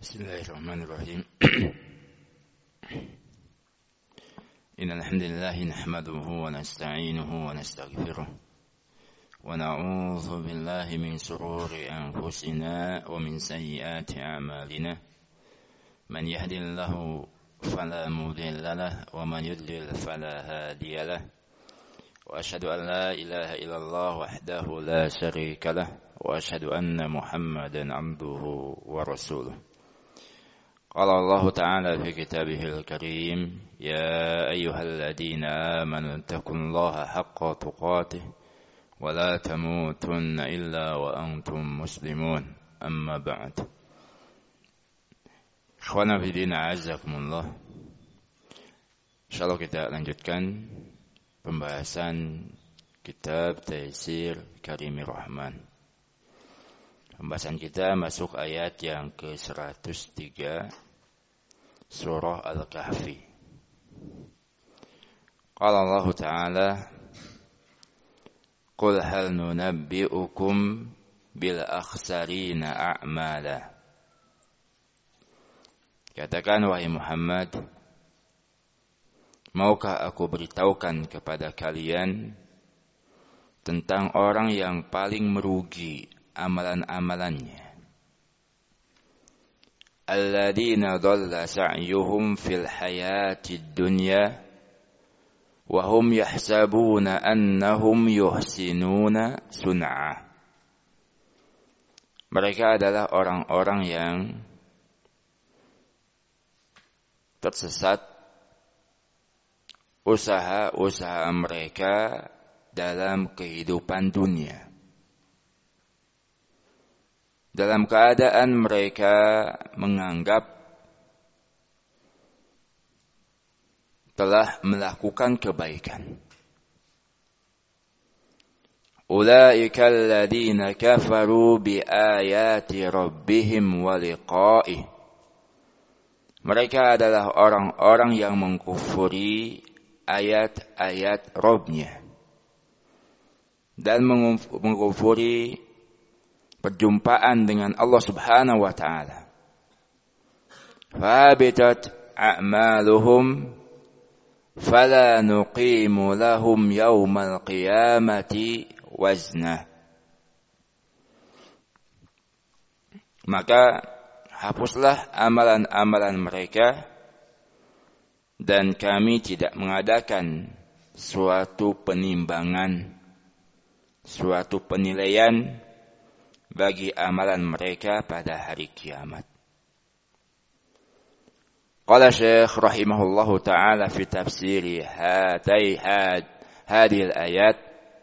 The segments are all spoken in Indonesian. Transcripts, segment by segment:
بسم الله الرحمن الرحيم إن الحمد لله نحمده ونستعينه ونستغفره ونعوذ بالله من شرور أنفسنا ومن سيئات أعمالنا من يهد الله فلا مضل له ومن يضلل فلا هادي له وأشهد أن لا إله إلا الله وحده لا شريك له وأشهد أن محمدا عبده ورسوله. قال الله تعالى في كتابه الكريم يا أيها الذين آمنوا اتقوا الله حق تقاته ولا تموتن إلا وأنتم مسلمون أما بعد. Ikhwana fi din a'azzakumullah. Insyaallah kita lanjutkan pembahasan kitab Taisir Karimir Rahman. Pembahasan kita masuk ayat yang ke-103 surah Al-Kahfi. Qala Allah Ta'ala Qul hal nunabbi'ukum bil akhsarina a'mala. Katakan wahai Muhammad, maukah aku beritahukan kepada kalian tentang orang yang paling merugi amalan-amalannya. Alladzina dhalla sa'yuhum fil hayatid dunya wa hum yahsabuna annahum yuhsinuna sun'a. Mereka adalah orang-orang yang tersesat usaha-usaha mereka dalam kehidupan dunia. Dalam keadaan mereka menganggap telah melakukan kebaikan. Ulaika alladzina kafaru bi ayati rabbihim wa liqa'ih. Mereka adalah orang-orang yang mengkufuri ayat-ayat Rabb-Nya dan mengkufuri perjumpaan dengan Allah Subhanahu wa taala. Fabitat a'maluhum fala nuqimu lahum yaumal qiyamati wazna. Maka hapuslah amalan-amalan mereka dan kami tidak mengadakan suatu penimbangan, suatu penilaian bagi amalan mereka pada hari kiamat. Qala Syekh rahimahullahu ta'ala fi tafsiri hadhihi al-ayat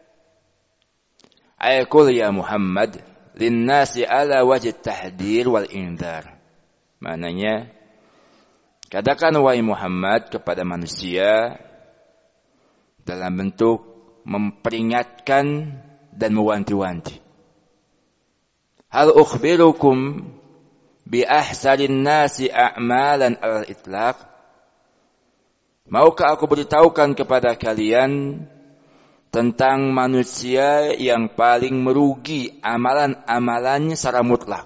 ayqul ya Muhammad linnasi ala wajh at-tahdhir wal indhar. Maknanya, katakan wahai Muhammad kepada manusia dalam bentuk memperingatkan dan mewanti-wanti. Hal ukhbirukum bi ahsanin nasi a'malan al-itlaq. Maukah aku beritahukan kepada kalian tentang manusia yang paling merugi amalan-amalannya secara mutlak.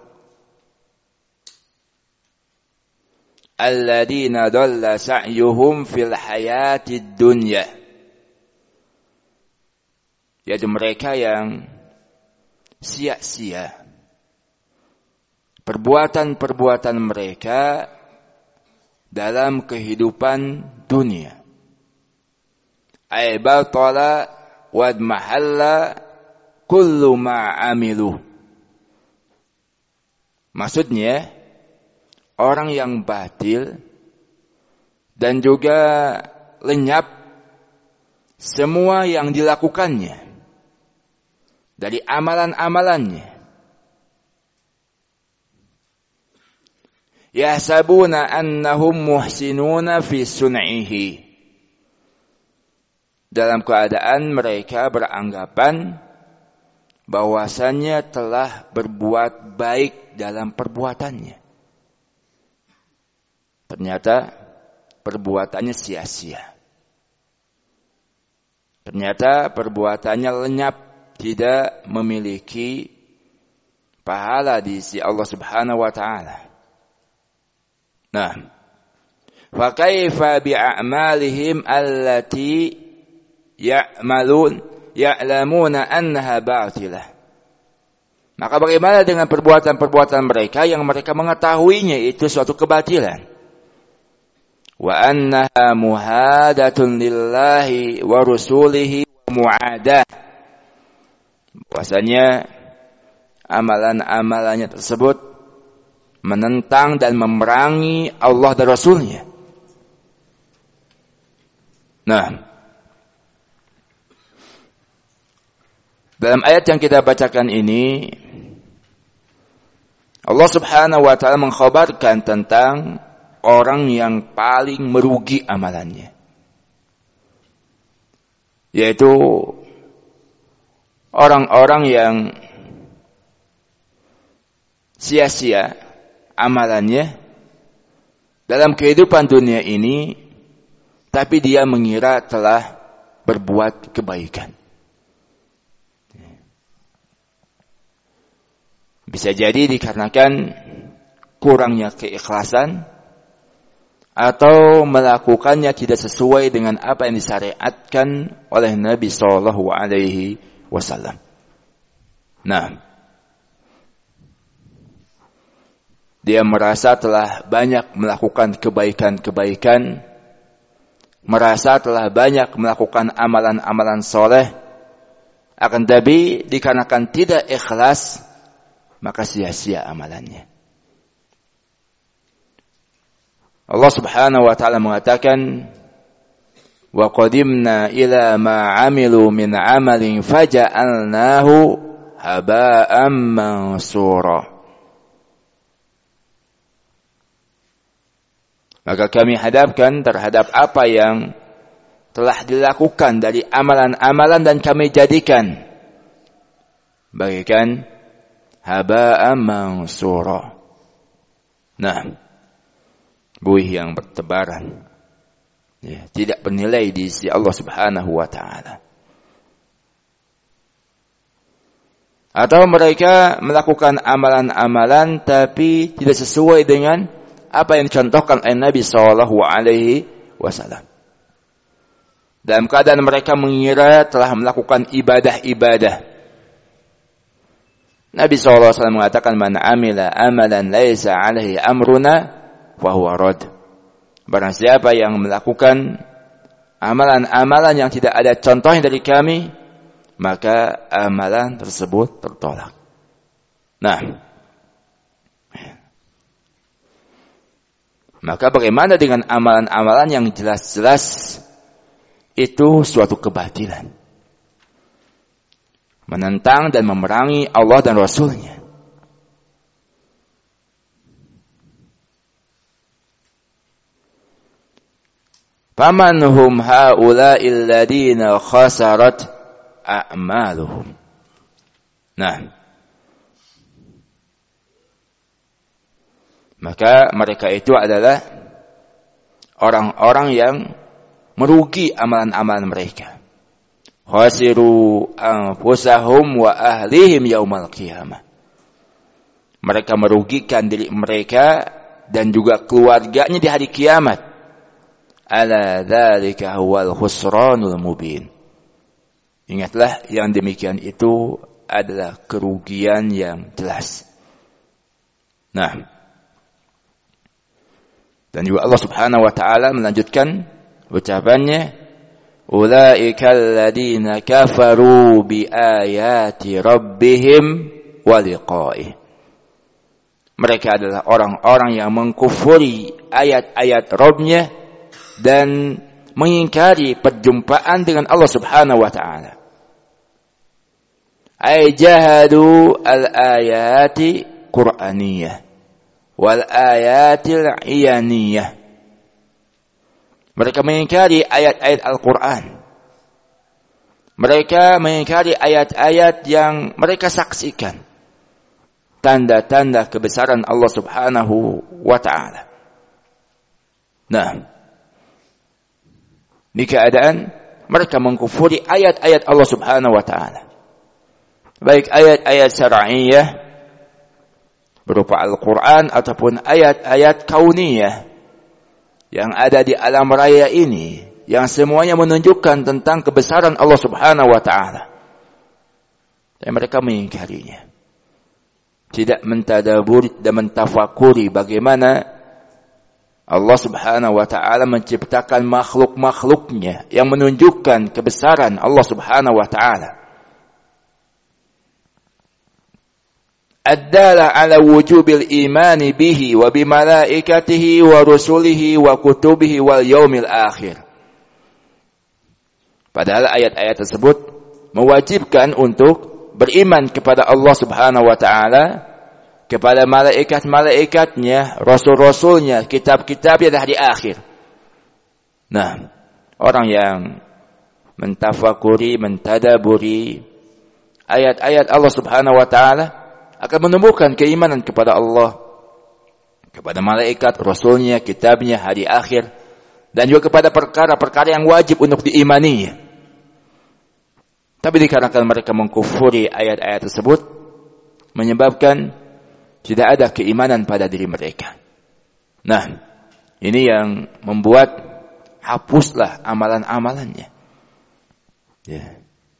Alladzina dhalla sa'yuhum fil hayatid dunya. Yaitu mereka yang sia-sia perbuatan-perbuatan mereka dalam kehidupan dunia. Ay batala wad mahalla kullu ma amilu. Maksudnya orang yang batil dan juga lenyap semua yang dilakukannya dari amalan-amalannya. Yahsabuna annahum muhsinuna fi sun'ihi. Dalam keadaan mereka beranggapan bahwasannya telah berbuat baik dalam perbuatannya. Ternyata perbuatannya sia-sia. Ternyata perbuatannya lenyap, tidak memiliki pahala di sisi Allah Subhanahu wa taala. Nah, fa kaifa bi'amalihim allati ya'lamuna annaha batilah. Maka bagaimana dengan perbuatan-perbuatan mereka yang mereka mengetahuinya itu suatu kebatilan? Wa annaha muhadatun lillahi wa rusulihi wa mu'adah. Bahwasanya amalan-amalannya tersebut menentang dan memerangi Allah dan Rasulnya. Nah, dalam ayat yang kita bacakan ini, Allah Subhanahu wa ta'ala mengkhabarkan tentang orang yang paling merugi amalannya, yaitu orang-orang yang sia-sia amalannya dalam kehidupan dunia ini, tapi dia mengira telah berbuat kebaikan. Bisa jadi dikarenakan kurangnya keikhlasan atau melakukannya tidak sesuai dengan apa yang disyariatkan oleh Nabi sallallahu alaihi wasallam. Nah, dia merasa telah banyak melakukan kebaikan-kebaikan, merasa telah banyak melakukan amalan-amalan soleh, akan tapi dikarenakan tidak ikhlas, maka sia-sia amalannya. Allah Subhanahu wa ta'ala mengatakan, wa qadimna ila ma 'amilu min 'amalin faja'alnahu haba'an mansura. Maka kami hadapkan terhadap apa yang telah dilakukan dari amalan-amalan dan kami jadikan bagaikan haba'an mansura. Nah, buih yang bertebaran, ya, tidak bernilai di sisi Allah Subhanahu wa ta'ala. Atau mereka melakukan amalan-amalan tapi tidak sesuai dengan apa yang dicontohkan oleh Nabi sallallahu alaihi wasallam. Dalam keadaan mereka mengira telah melakukan ibadah-ibadah. Nabi SAW mengatakan, man amila amalan laisa alaihi amruna fahuwa rad. Barang siapa yang melakukan amalan-amalan yang tidak ada contohnya dari kami, maka amalan tersebut tertolak. Nah, maka bagaimana dengan amalan-amalan yang jelas-jelas itu suatu kebatilan, menentang dan memerangi Allah dan Rasulnya? Faman hum haula'il ladina khasarat a'maluhum. Nah, maka mereka itu adalah orang-orang yang merugi amalan-amalan mereka. Khasiru anfusahum wa ahlihim yaumal qiyamah. Mereka merugikan diri mereka dan juga keluarganya di hari kiamat. Ala dzalika huwal khusranul mubin. Ingatlah, yang demikian itu adalah kerugian yang jelas. Nah, dan juga Allah Subhanahu wa ta'ala melanjutkan ucapannya, ulaikal ladina kafaru bi ayati rabbihim wa liqa'ih. Mereka adalah orang-orang yang mengkufuri ayat-ayat Rabb-nya dan mengingkari perjumpaan dengan Allah Subhanahu wa ta'ala. Ay jahadu al-ayati Qur'aniyah wal ayatil iyaniyah. Mereka mengingkari ayat-ayat Al-Quran. Mereka mengingkari ayat-ayat yang mereka saksikan, tanda-tanda kebesaran Allah Subhanahu wa ta'ala. Nah, di keadaan mereka mengkufuri ayat-ayat Allah Subhanahu wa ta'ala, baik ayat-ayat syar'iyyah berupa Al-Quran ataupun ayat-ayat kauniyah yang ada di alam raya ini, yang semuanya menunjukkan tentang kebesaran Allah Subhanahu wa Ta'ala. Dan mereka mengingkarinya, tidak mentadaburi dan mentafakuri bagaimana Allah Subhanahu wa Ta'ala menciptakan makhluk-makhluknya yang menunjukkan kebesaran Allah Subhanahu wa Ta'ala. Ad-dala ala wujubil imani bihi wa bimalaikatihi wa rusulihi wa kutubihi wal yaumil akhir. Padahal ayat-ayat tersebut mewajibkan untuk beriman kepada Allah Subhanahu wa Ta'ala, kepada malaikat-malaikatnya, rasul-rasulnya, kitab-kitabnya dan hari akhir. Nah, orang yang mentafakuri, mentadaburi ayat-ayat Allah Subhanahu wa Ta'ala akan menemukan keimanan kepada Allah, kepada malaikat, rasulnya, kitabnya, hari akhir, dan juga kepada perkara-perkara yang wajib untuk diimani. Tapi dikarenakan mereka mengkufuri ayat-ayat tersebut, menyebabkan tidak ada keimanan pada diri mereka. Nah, ini yang membuat hapuslah amalan-amalannya. Ya.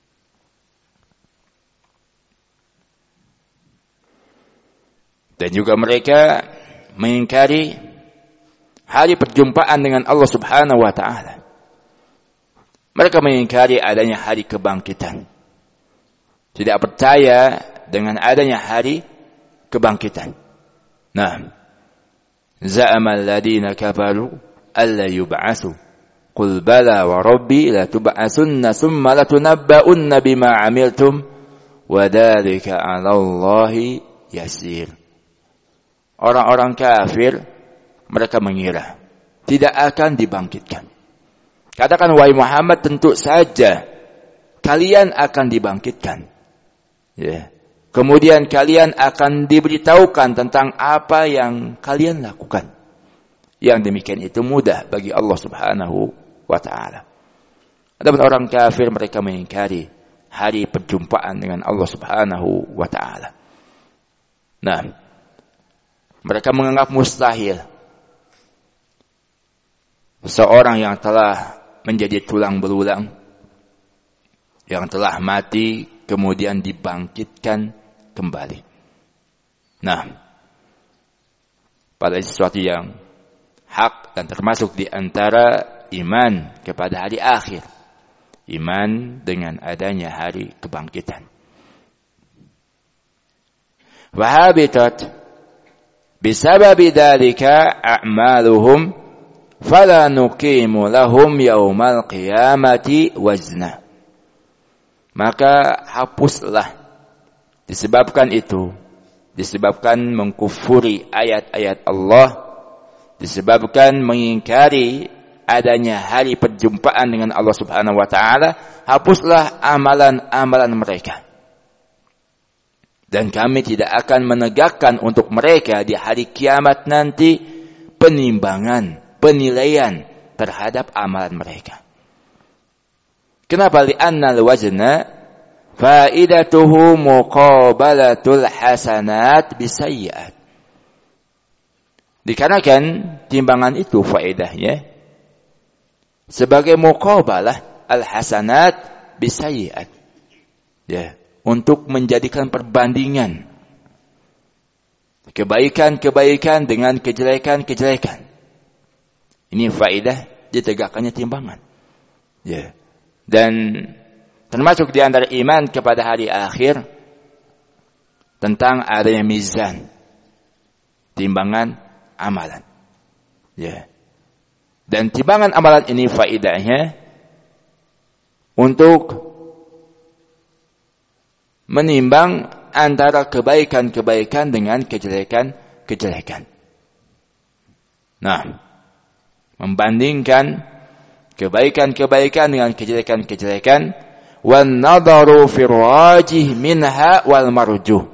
Dan juga mereka mengingkari hari perjumpaan dengan Allah Subhanahu wa Ta'ala. Mereka mengingkari adanya hari kebangkitan. Tidak percaya dengan adanya hari kebangkitan. Nah, za'ama alladhina kafaru alla yub'atsu qul bala wa rabbi la tub'atsunna thumma la tunabba'unna bima 'amiltum wa dzalika 'ala Allahi yasir. Orang-orang kafir mereka mengira tidak akan dibangkitkan. Katakan, wahai Muhammad, tentu saja kalian akan dibangkitkan. Ya. Kemudian kalian akan diberitahukan tentang apa yang kalian lakukan. Yang demikian itu mudah bagi Allah Subhanahu wa Ta'ala. Adapun orang kafir mereka mengingkari hari perjumpaan dengan Allah Subhanahu wa Ta'ala. Nah, mereka menganggap mustahil seorang yang telah menjadi tulang belulang, yang telah mati kemudian dibangkitkan kembali. Nah, pada sesuatu yang hak dan termasuk di antara iman kepada hari akhir, iman dengan adanya hari kebangkitan. Wahabitat bisababi dzalika a'maluhum fala nuqimu lahum yaumal qiyamati wazna. Maka hapuslah disebabkan itu, disebabkan mengkufuri ayat-ayat Allah, disebabkan mengingkari adanya hari perjumpaan dengan Allah Subhanahu wa Ta'ala, hapuslah amalan-amalan mereka. Dan kami tidak akan menegakkan untuk mereka di hari kiamat nanti penimbangan, penilaian terhadap amalan mereka. Kenapa? Li'anna al-wazna faidatuhu muqabalatul hasanat bisayyi'at. Dikarenakan timbangan itu faedahnya sebagai muqabalah al-hasanat bisayyi'at. Ya, untuk menjadikan perbandingan kebaikan-kebaikan dengan kejelekan-kejelekan. Ini faedah ditegakkannya timbangan. Ya. Dan termasuk di antara iman kepada hari akhir tentang adanya mizan, timbangan amalan. Ya. Dan timbangan amalan ini faedahnya untuk menimbang antara kebaikan-kebaikan dengan kejelekan-kejelekan. Nah, membandingkan kebaikan-kebaikan dengan kejelekan-kejelekan, wan nadaru fi rajih minha wal marjuh.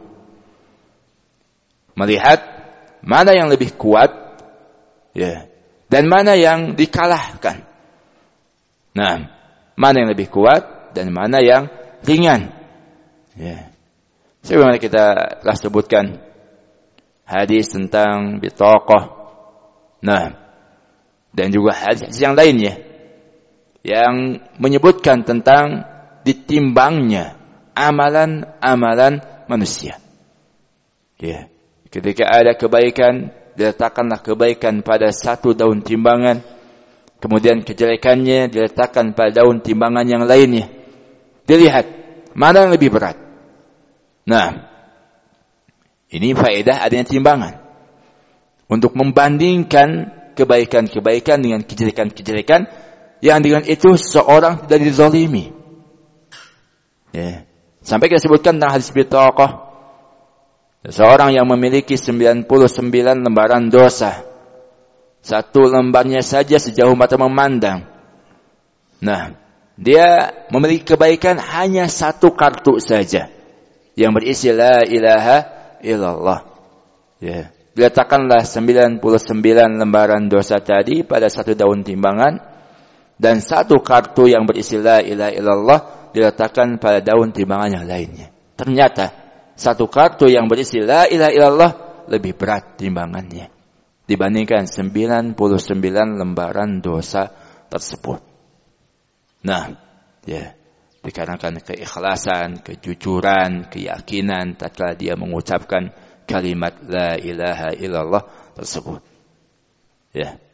Melihat mana yang lebih kuat, ya, dan mana yang dikalahkan. Nah, mana yang lebih kuat dan mana yang ringan. Ya. Sebagaimana kita telah sebutkan hadis tentang bitaqah. Nah, dan juga hadis yang lainnya yang menyebutkan tentang ditimbangnya amalan-amalan manusia. Ya, ketika ada kebaikan, diletakkanlah kebaikan pada satu daun timbangan, kemudian kejelekannya diletakkan pada daun timbangan yang lainnya. Dilihat mana yang lebih berat. Nah, ini faedah adanya timbangan untuk membandingkan kebaikan-kebaikan dengan kejelekan-kejelekan yang dengan itu seorang tidak dizalimi. Ya. Sampai kita sebutkan tentang hadis bitaqah, seorang yang memiliki 99 lembaran dosa, satu lembarnya saja sejauh mata memandang. Nah, dia memiliki kebaikan hanya satu kartu saja yang berisi la ilaha illallah. Ya. Diletakkanlah 99 lembaran dosa tadi pada satu daun timbangan, dan satu kartu yang berisi la ilaha illallah diletakkan pada daun timbangan yang lainnya. Ternyata satu kartu yang berisi la ilaha illallah lebih berat timbangannya dibandingkan 99 lembaran dosa tersebut. Nah, ya, dikarenakan keikhlasan, kejujuran, keyakinan tatkala dia mengucapkan kalimat la ilaha illallah tersebut. Ya.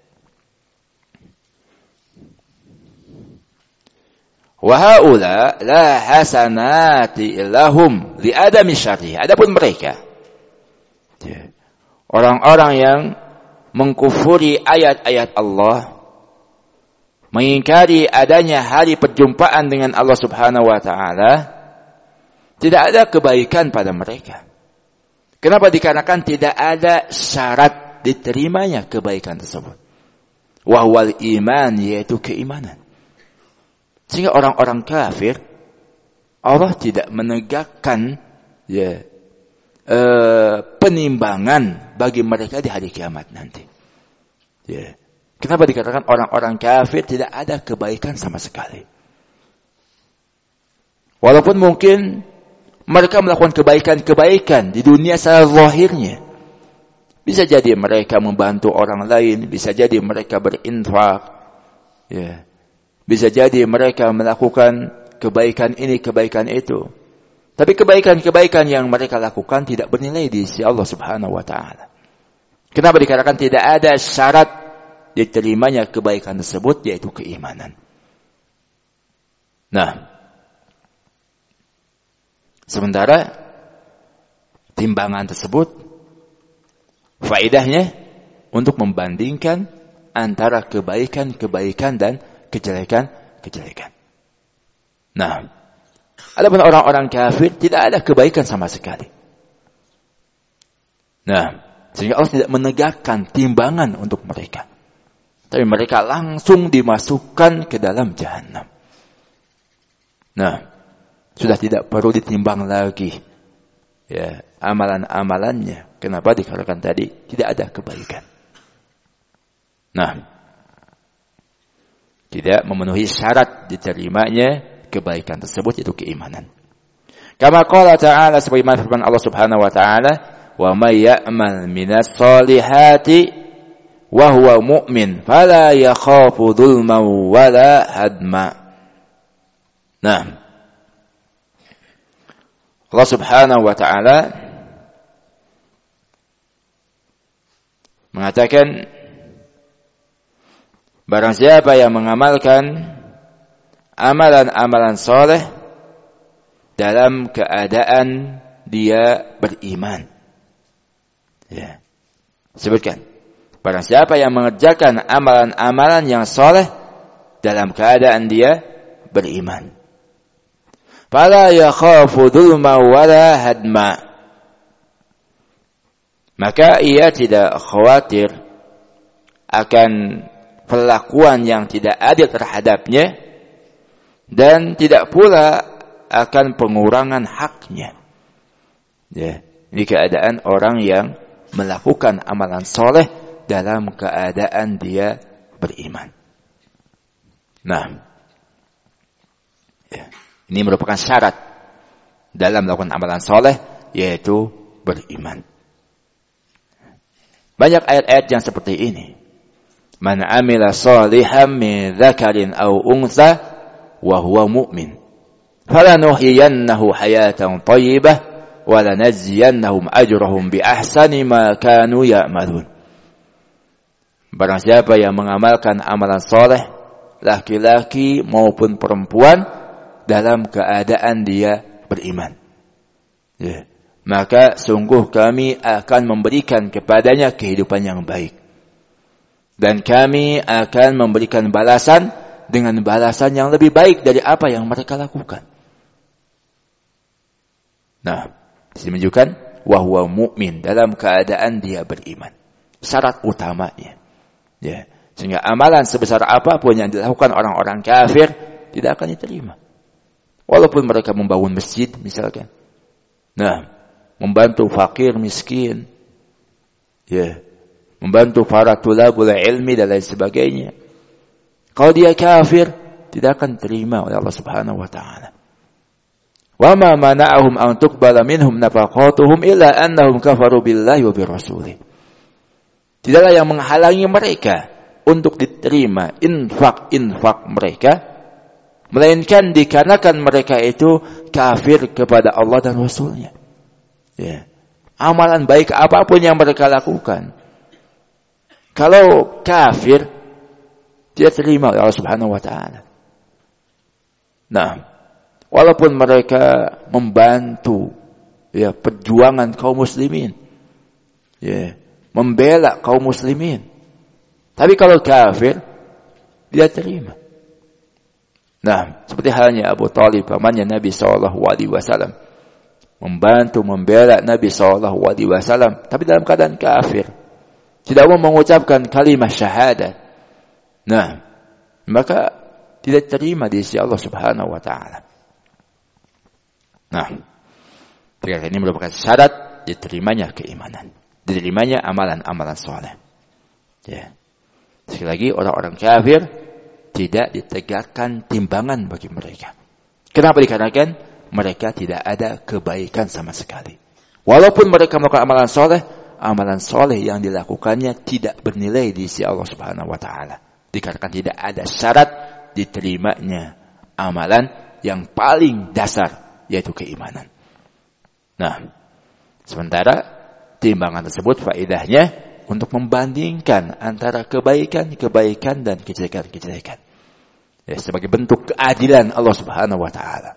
Wa haula la hasanati lahum li adami syarri. Adapun mereka, ya, orang-orang yang mengkufuri ayat-ayat Allah, mengingkari adanya hari perjumpaan dengan Allah Subhanahu wa taala, tidak ada kebaikan pada mereka. Kenapa? Dikarenakan tidak ada syarat diterimanya kebaikan tersebut. Wahwal iman, yaitu keimanan. Sehingga orang-orang kafir, Allah tidak menegakkan ya, penimbangan bagi mereka di hari kiamat nanti. Ya. Kenapa? Dikatakan orang-orang kafir tidak ada kebaikan sama sekali. Walaupun mungkin mereka melakukan kebaikan-kebaikan di dunia secara zahirnya. Bisa jadi mereka membantu orang lain, bisa jadi mereka berinfak, ya. Bisa jadi mereka melakukan kebaikan ini, kebaikan itu. Tapi kebaikan-kebaikan yang mereka lakukan tidak bernilai di sisi Allah Subhanahu wa taala. Kenapa? Dikatakan tidak ada syarat diterimanya kebaikan tersebut, yaitu keimanan. Nah, sementara timbangan tersebut faedahnya untuk membandingkan antara kebaikan-kebaikan dan kejelekan-kejelekan. Nah, adapun orang-orang kafir tidak ada kebaikan sama sekali. Nah, sehingga Allah tidak menegakkan timbangan untuk mereka. Tapi mereka langsung dimasukkan ke dalam jahanam. Nah, sudah tidak perlu ditimbang lagi ya amalan-amalannya. Kenapa? Dikarenakan tadi tidak ada kebaikan. Nah, tidak memenuhi syarat diterimanya kebaikan tersebut, itu keimanan. Kama qala ta'ala, sebagaimana firman Allah Subhanahu wa taala, "Wa may ya'mal minas solihati wa huwa mu'min fala yakhafu dzulman wala hadma." Nah, Allah Subhanahu wa taala mengatakan, barang siapa yang mengamalkan amalan-amalan soleh dalam keadaan dia beriman. Ya. Sebutkan. Barang siapa yang mengerjakan amalan-amalan yang soleh dalam keadaan dia beriman. Fala yakhafu dzulma wala hadma. Maka ia tidak khawatir akan perlakuan yang tidak adil terhadapnya, dan tidak pula akan pengurangan haknya. Ya, ini keadaan orang yang melakukan amalan soleh dalam keadaan dia beriman. Nah, ya, ini merupakan syarat dalam melakukan amalan soleh, yaitu beriman. Banyak ayat-ayat yang seperti ini. Man amila salihan min dzakarin aw untha wa huwa mu'min. Falanuhyiyannahu hayatan thayyibah wa lanajziyannahum ajrahum bi ahsani ma kanu ya'malun. Barang siapa yang mengamalkan amalan soleh, laki-laki maupun perempuan, dalam keadaan dia beriman, maka sungguh kami akan memberikan kepadanya kehidupan yang baik. Dan kami akan memberikan balasan dengan balasan yang lebih baik dari apa yang mereka lakukan. Nah, ini menunjukkan wahwa mu'min, dalam keadaan dia beriman. Syarat utamanya. Sehingga amalan sebesar apapun yang dilakukan orang-orang kafir tidak akan diterima. Walaupun mereka membangun masjid misalkan. Nah, membantu fakir miskin. Membantu para tulabul ilmi dan lain sebagainya. Kalau dia kafir, tidak akan terima oleh Allah Subhanahu wa taala. Wa ma mana'ahum an tuqbala minhum nafaqatuhum illa annahum kafaru billahi wa birrasulih. Tidaklah yang menghalangi mereka untuk diterima infak mereka, melainkan dikarenakan mereka itu kafir kepada Allah dan Rasulnya. Amalan baik apapun yang mereka lakukan, kalau kafir, tidak terima oleh Allah Subhanahu wa taala. Nah, walaupun mereka membantu perjuangan kaum muslimin, membela kaum muslimin, tapi kalau kafir, dia terima. Nah, seperti halnya Abu Talib, pamannya Nabi SAW, membantu membela Nabi SAW, tapi dalam keadaan kafir, tidak mau mengucapkan kalimat syahadat. Nah, maka tidak terima di sisi Allah Subhanahu wa taala. Nah, ini merupakan syarat diterimanya keimanan, diterimanya amalan-amalan soleh. Sekali lagi, orang-orang kafir tidak ditegakkan timbangan bagi mereka. Kenapa? Dikarenakan mereka tidak ada kebaikan sama sekali. Walaupun mereka melakukan amalan soleh yang dilakukannya tidak bernilai di sisi Allah Subhanahu wa taala. Dikarenakan tidak ada syarat diterimanya amalan yang paling dasar, yaitu keimanan. Nah, sementara timbangan tersebut faedahnya untuk membandingkan antara kebaikan dan kejelekan. Sebagai bentuk keadilan Allah Subhanahu wa taala.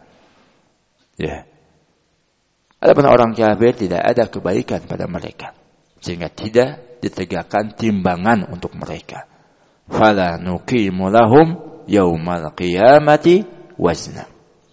Adapun orang kafir tidak ada kebaikan pada mereka, sehingga tidak ditegakkan timbangan untuk mereka. Fala nuqimu lahum yaumal qiyamati wazna.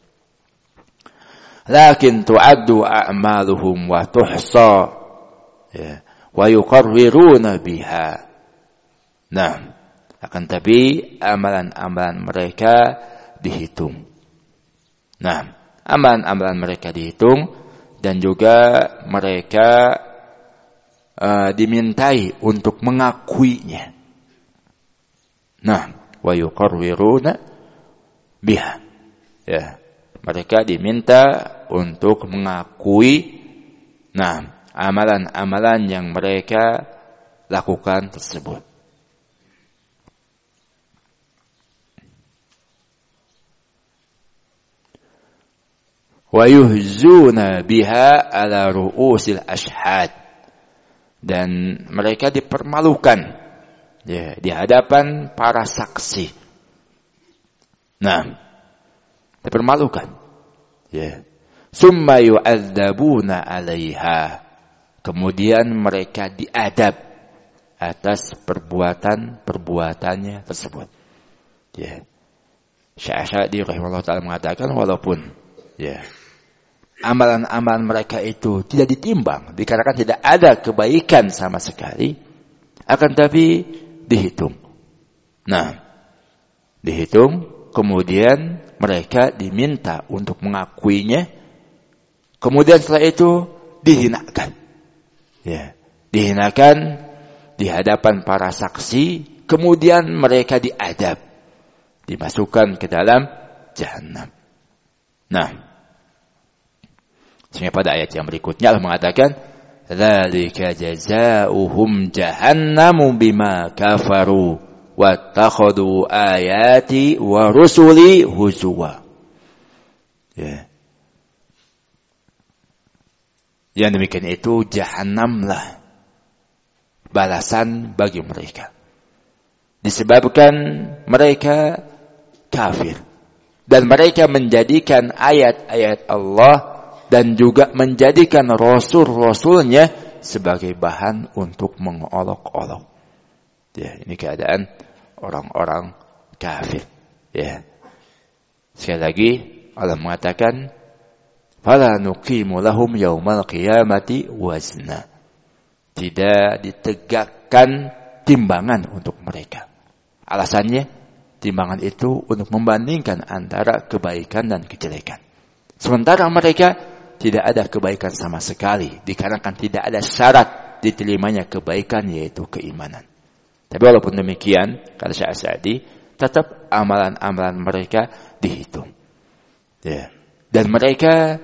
Lakin tu'addu a'maluhum wa tuhsa wa yuqarriruna biha. Nah, akan tapi amalan-amalan mereka dihitung. Nah, amalan-amalan mereka dihitung dan juga mereka dimintai untuk mengakuinya. Nah, wa yuqarriruna biha. Mereka diminta untuk mengakui amalan-amalan yang mereka lakukan tersebut. Wa yuhzuna biha ala ru'usil ashhad. Dan mereka dipermalukan di hadapan para saksi. Nah, dipermalukan. Summa yu'adzabuna 'alaiha. Kemudian mereka diadab atas perbuatannya tersebut. Syekh Asy'ari rahimahullah ta'ala mengatakan walaupun amalan-amalan mereka itu tidak ditimbang, dikarenakan tidak ada kebaikan sama sekali, akan tapi dihitung. Nah, dihitung, kemudian mereka diminta untuk mengakuinya, kemudian setelah itu dihinakan. Dihinakan di hadapan para saksi, kemudian mereka diadab, dimasukkan ke dalam jahanam. Nah, sehingga pada ayat yang berikutnya Allah mengatakan, dzalika jazaohum jahannamu bima kafaru wattakhadhu ayati wa rusuli huzwa. Ya. Yang demikian itu jahanamlah balasan bagi mereka. Disebabkan mereka kafir. Dan mereka menjadikan ayat-ayat Allah dan juga menjadikan rasul-rasulnya sebagai bahan untuk mengolok-olok. Ya, ini keadaan orang-orang kafir. Ya. Sekali lagi Allah mengatakan fala nuqimu lahum yaumal qiyamati wazna. Tidak ditegakkan timbangan untuk mereka. Alasannya, timbangan itu untuk membandingkan antara kebaikan dan kejelekan. Sementara mereka tidak ada kebaikan sama sekali, dikarenakan tidak ada syarat diterimanya kebaikan, yaitu keimanan. Tapi walaupun demikian, kata Syekh As-Sa'di, tetap amalan-amalan mereka dihitung. Ya. Dan mereka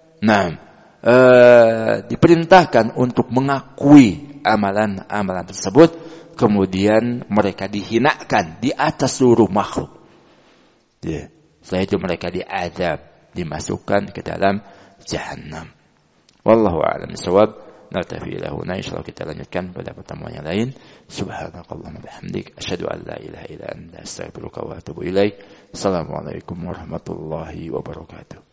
diperintahkan untuk mengakui amalan-amalan tersebut, kemudian mereka dihinakan di atas seluruh makhluk. Ya. Setelah itu mereka diazab, dimasukkan ke dalam jahannam. Wallahu a'lam bishawab. Naktafi lahuna, insyaallah kita lanjutkan pada pertemuan yang lain. Subhanakallahumma bihamdik, asyhadu an la ilaha illa anta, astaghfiruka wa atubu ilaik. Assalamualaikum warahmatullahi wabarakatuh.